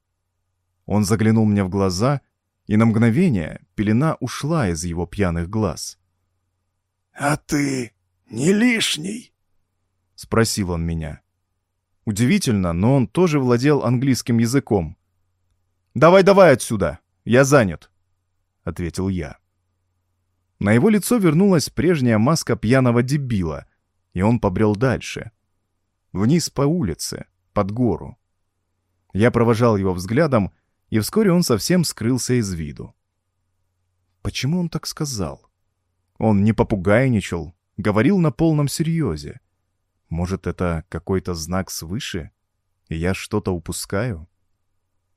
[SPEAKER 2] Он заглянул мне в глаза, и на мгновение пелена ушла из его пьяных глаз.
[SPEAKER 3] «А ты не лишний?»
[SPEAKER 2] — спросил он меня. Удивительно, но он тоже владел английским языком. «Давай-давай отсюда, я занят», — ответил я. На его лицо вернулась прежняя маска пьяного дебила, и он побрел дальше. Вниз по улице, под гору. Я провожал его взглядом, и вскоре он совсем скрылся из виду. Почему он так сказал? Он не попугайничал, говорил на полном серьезе. Может, это какой-то знак свыше, и я что-то упускаю?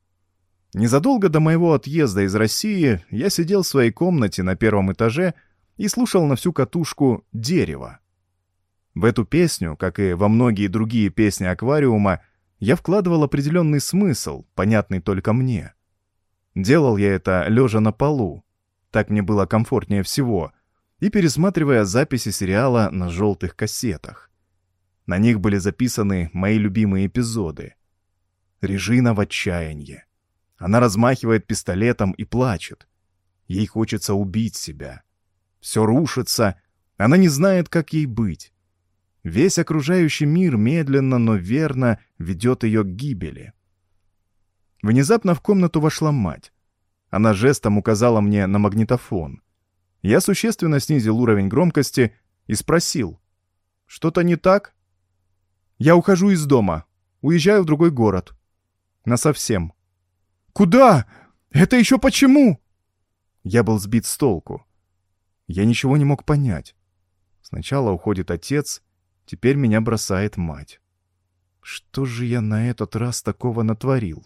[SPEAKER 2] Незадолго до моего отъезда из России я сидел в своей комнате на первом этаже
[SPEAKER 1] и слушал на всю катушку «Дерево». В эту песню, как и во многие другие песни «Аквариума», я вкладывал определенный смысл, понятный только мне. Делал я это лежа на полу, так мне было комфортнее всего, и пересматривая записи сериала на желтых кассетах. На них были записаны мои любимые эпизоды. Режина в отчаянии. Она размахивает пистолетом и плачет. Ей хочется убить себя. Все рушится, она не знает, как ей быть. Весь окружающий мир медленно, но верно ведет ее к гибели. Внезапно в комнату вошла мать. Она жестом указала мне на магнитофон. Я существенно снизил уровень громкости и спросил: «Что-то не так?» «Я ухожу из дома. Уезжаю в другой город. Насовсем». «Куда? Это еще почему?» Я был сбит с толку. Я ничего не мог понять. Сначала уходит отец, теперь меня бросает мать. Что же я на этот раз такого натворил?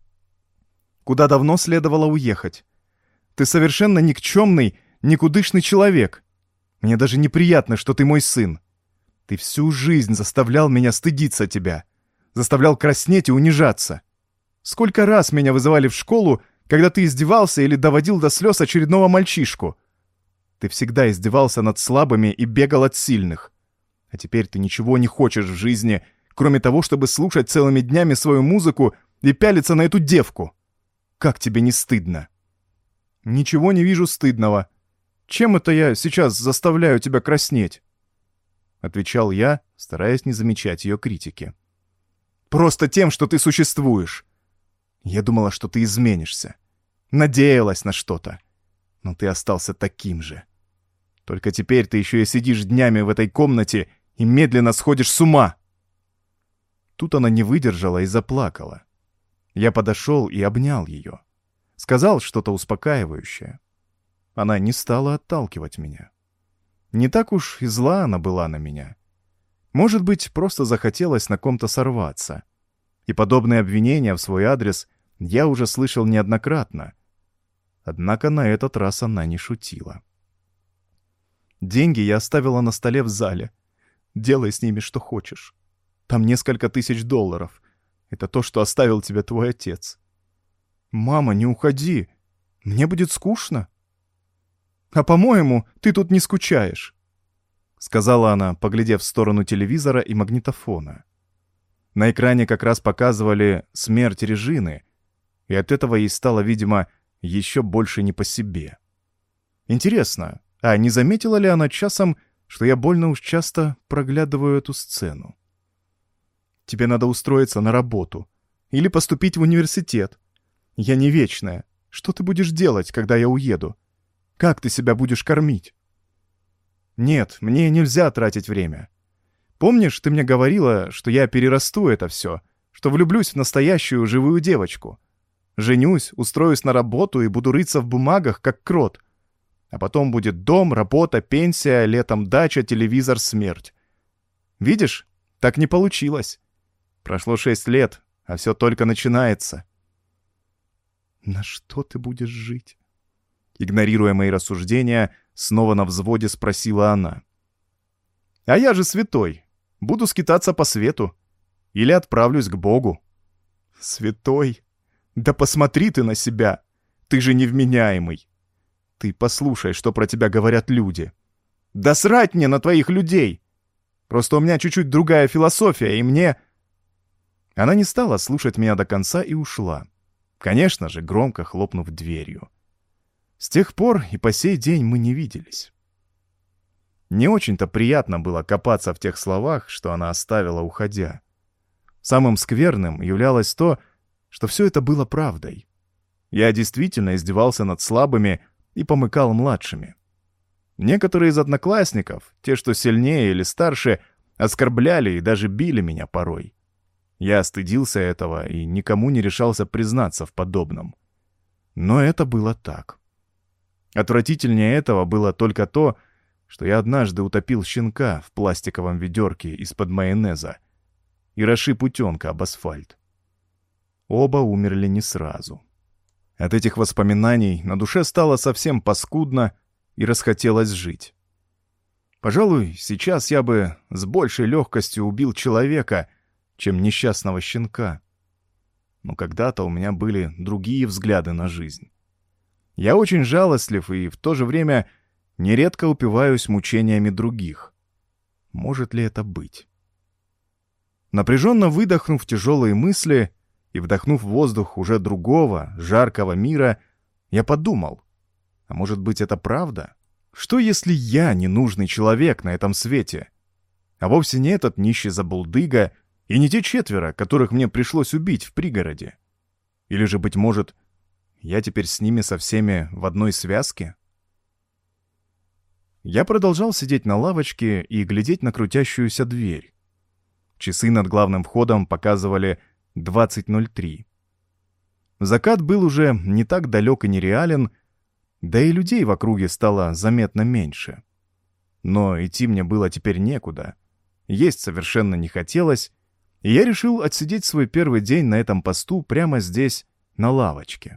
[SPEAKER 1] Куда давно следовало уехать? Ты совершенно никчемный, никудышный человек. Мне даже неприятно, что ты мой сын. Ты всю жизнь заставлял меня стыдиться тебя. Заставлял краснеть и унижаться. Сколько раз меня вызывали в школу, когда ты издевался или доводил до слез очередного мальчишку. Ты всегда издевался над слабыми и бегал от сильных. А теперь ты ничего не хочешь в жизни, кроме того, чтобы слушать целыми днями свою музыку и пялиться на эту девку. Как тебе не стыдно?» «Ничего не вижу стыдного. Чем это я сейчас заставляю тебя краснеть?» Отвечал я, стараясь не замечать ее критики. «Просто тем, что ты существуешь. Я думала, что ты изменишься. Надеялась на что-то. Но ты остался таким же. Только теперь ты еще и сидишь днями в этой комнате и медленно сходишь с ума». Тут она не выдержала и заплакала. Я подошел и обнял ее. Сказал что-то успокаивающее. Она не стала отталкивать меня. Не так уж и зла она была на меня. Может быть, просто захотелось на ком-то сорваться. И подобные обвинения в свой адрес я уже слышал неоднократно. Однако на этот раз она не шутила. «Деньги я оставила на столе в зале. Делай с ними что хочешь. Там несколько тысяч долларов. Это то, что оставил тебе твой отец. Мама, не уходи. Мне будет скучно». «А, по-моему, ты тут не скучаешь», — сказала она, поглядев в сторону телевизора и магнитофона. На экране как раз показывали смерть Режины, и от этого ей стало, видимо, еще больше не по себе. Интересно, а не заметила ли она часом, что я больно уж часто проглядываю эту сцену? «Тебе надо устроиться на работу или поступить в университет. Я не вечная. Что ты будешь делать, когда я уеду? Как ты себя будешь кормить?» «Нет, мне нельзя тратить время. Помнишь, ты мне говорила, что я перерасту это все, что влюблюсь в настоящую живую девочку? Женюсь, устроюсь на работу и буду рыться в бумагах, как крот. А потом будет дом, работа, пенсия, летом дача, телевизор, смерть. Видишь, так не получилось. Прошло шесть лет, а все только начинается». «На что ты будешь жить?» Игнорируя мои рассуждения, снова на взводе спросила она. «А я же святой. Буду скитаться по свету. Или отправлюсь к Богу». «Святой? Да посмотри ты на себя. Ты же невменяемый. Ты послушай, что про тебя говорят люди. Да срать мне на твоих людей. Просто у меня чуть-чуть другая философия, и мне...» Она не стала слушать меня до конца и ушла. Конечно же, громко хлопнув дверью. С тех пор и по сей день мы не виделись. Не очень-то приятно было копаться в тех словах, что она оставила, уходя. Самым скверным являлось то, что все это было правдой. Я действительно издевался над слабыми и помыкал младшими. Некоторые из одноклассников, те, что сильнее или старше, оскорбляли и даже били меня порой. Я стыдился этого и никому не решался признаться в подобном. Но это было так. Отвратительнее этого было только то, что я однажды утопил щенка в пластиковом ведерке из-под майонеза и расшиб утенка об асфальт. Оба умерли не сразу. От этих воспоминаний на душе стало совсем паскудно, и расхотелось жить. Пожалуй, сейчас я бы с большей легкостью убил человека, чем несчастного щенка. Но когда-то у меня были другие взгляды на жизнь. Я очень жалостлив и в то же время нередко упиваюсь мучениями других. Может ли это быть? Напряженно выдохнув тяжелые мысли и вдохнув воздух уже другого, жаркого мира, я подумал, а может быть это правда? Что если я ненужный человек на этом свете? А вовсе не этот нищий забулдыга и не те четверо, которых мне пришлось убить в пригороде. Или же, быть может, я теперь с ними со всеми в одной связке? Я продолжал сидеть на лавочке и глядеть на крутящуюся дверь. Часы над главным входом показывали двадцать ноль три. Закат был уже не так далек и нереален, да и людей в округе стало заметно меньше. Но идти мне было теперь некуда. Есть совершенно не хотелось, и я решил отсидеть свой первый день на этом посту прямо здесь, на лавочке.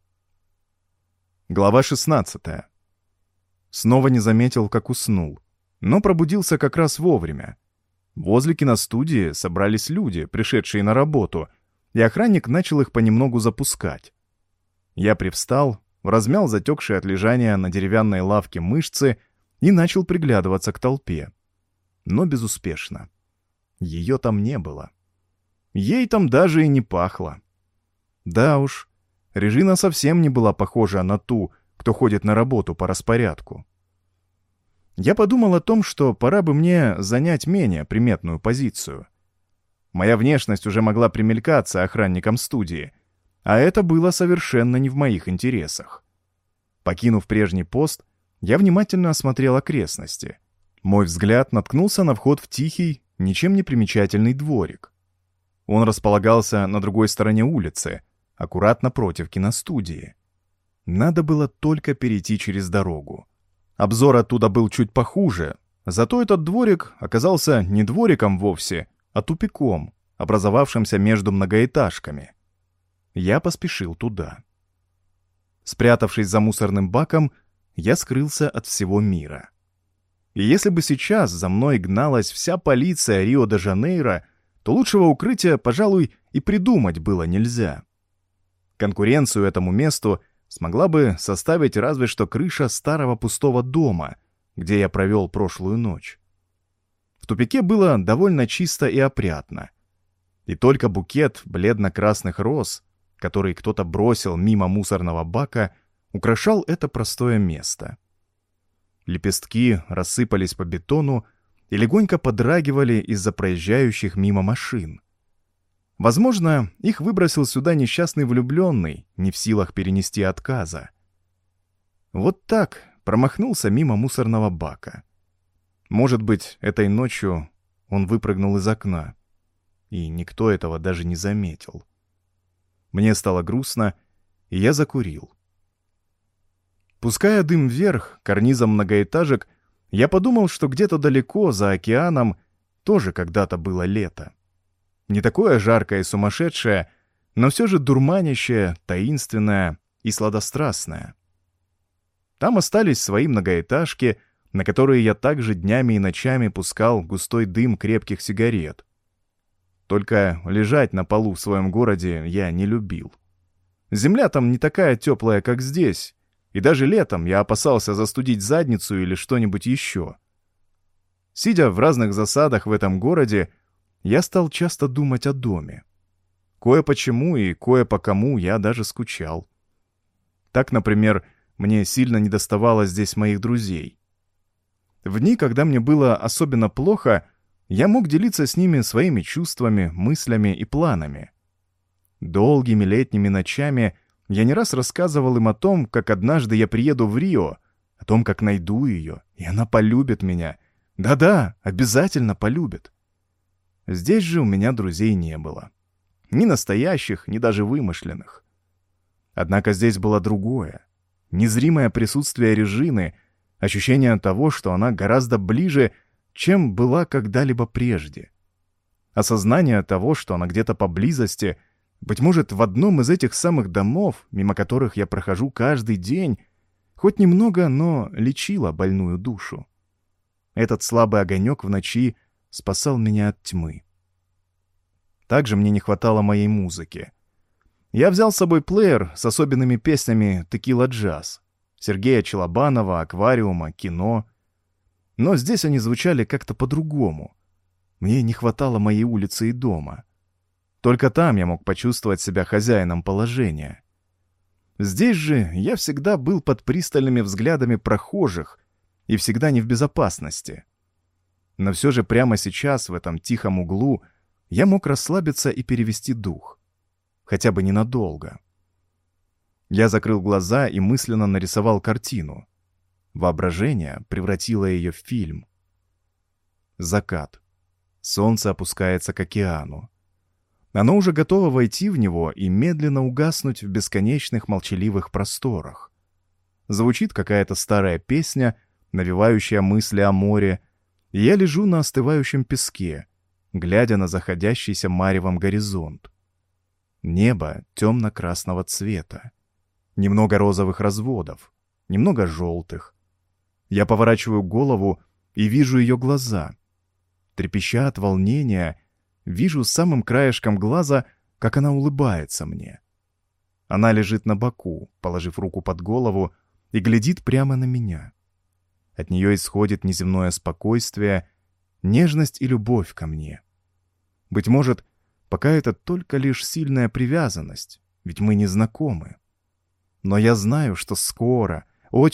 [SPEAKER 1] Глава шестнадцатая. Снова не заметил, как уснул, но пробудился как раз вовремя. Возле киностудии собрались люди, пришедшие на работу, и охранник начал их понемногу запускать. Я привстал, размял затекшие от лежания на деревянной лавке мышцы и начал приглядываться к толпе. Но безуспешно. Ее там не было. Ей там даже и не пахло. Да уж, Режина совсем не была похожа на ту, кто ходит на работу по распорядку. Я подумал о том, что пора бы мне занять менее приметную позицию. Моя внешность уже могла примелькаться охранникам студии, а это было совершенно не в моих интересах. Покинув прежний пост, я внимательно осмотрел окрестности. Мой взгляд наткнулся на вход в тихий, ничем не примечательный дворик. Он располагался на другой стороне улицы, аккуратно против киностудии. Надо было только перейти через дорогу. Обзор оттуда был чуть похуже, зато этот дворик оказался не двориком вовсе, а тупиком, образовавшимся между многоэтажками. Я поспешил туда. Спрятавшись за мусорным баком, я скрылся от всего мира. И если бы сейчас за мной гналась вся полиция Рио-де-Жанейро, то лучшего укрытия, пожалуй, и придумать было нельзя. Конкуренцию этому месту смогла бы составить разве что крыша старого пустого дома, где я провел прошлую ночь. В тупике было довольно чисто и опрятно. И только букет бледно-красных роз, который кто-то бросил мимо мусорного бака, украшал это простое место. Лепестки рассыпались по бетону и легонько подрагивали из-за проезжающих мимо машин. Возможно, их выбросил сюда несчастный влюбленный, не в силах перенести отказа. Вот так промахнулся мимо мусорного бака. Может быть, этой ночью он выпрыгнул из окна, и никто этого даже не заметил. Мне стало грустно, и я закурил. Пуская дым вверх, карнизом многоэтажек, я подумал, что где-то далеко, за океаном, тоже когда-то было лето. Не такое жаркое и сумасшедшее, но все же дурманящее, таинственное и сладострастное. Там остались свои многоэтажки, на которые я также днями и ночами пускал густой дым крепких сигарет. Только лежать на полу в своем городе я не любил. Земля там не такая теплая, как здесь, и даже летом я опасался застудить задницу или что-нибудь еще. Сидя в разных засадах в этом городе, я стал часто думать о доме. Кое почему и кое по кому я даже скучал. Так, например, мне сильно недоставало здесь моих друзей. В дни, когда мне было особенно плохо, я мог делиться с ними своими чувствами, мыслями и планами. Долгими летними ночами я не раз рассказывал им о том, как однажды я приеду в Рио, о том, как найду ее, и она полюбит меня. Да-да, обязательно полюбит. Здесь же у меня друзей не было. Ни настоящих, ни даже вымышленных. Однако здесь было другое. Незримое присутствие Режины, ощущение того, что она гораздо ближе, чем была когда-либо прежде. Осознание того, что она где-то поблизости, быть может, в одном из этих самых домов, мимо которых я прохожу каждый день,
[SPEAKER 2] Хоть немного, но лечила больную душу. Этот слабый огонек в ночи спасал меня от тьмы. Также мне не хватало моей музыки. Я взял с собой плеер с особенными песнями «Текила Джаз», Сергея Челобанова, «Аквариума», «Кино». Но здесь они звучали как-то по-другому. Мне не хватало моей улицы и дома. Только там я мог почувствовать себя хозяином положения. Здесь же я всегда был под пристальными взглядами прохожих и всегда не в безопасности. Но все же прямо сейчас, в этом тихом углу, я мог расслабиться и перевести дух. Хотя бы ненадолго. Я закрыл глаза и мысленно нарисовал картину. Воображение превратило ее в фильм. Закат. Солнце опускается к океану. Оно уже готово войти в него и медленно угаснуть в бесконечных молчаливых просторах. Звучит какая-то старая песня, навевающая мысли о море, и я лежу на остывающем песке, глядя на заходящийся маревом горизонт. Небо темно-красного цвета. Немного розовых разводов, немного желтых. Я поворачиваю голову и вижу ее глаза. Трепеща от волнения, вижу самым краешком глаза, как она улыбается мне. Она лежит на боку, положив руку под голову, и глядит прямо на меня. От нее исходит неземное спокойствие, нежность и любовь ко мне. Быть может, пока это только лишь сильная привязанность, ведь мы не знакомы. Но я знаю, что скоро,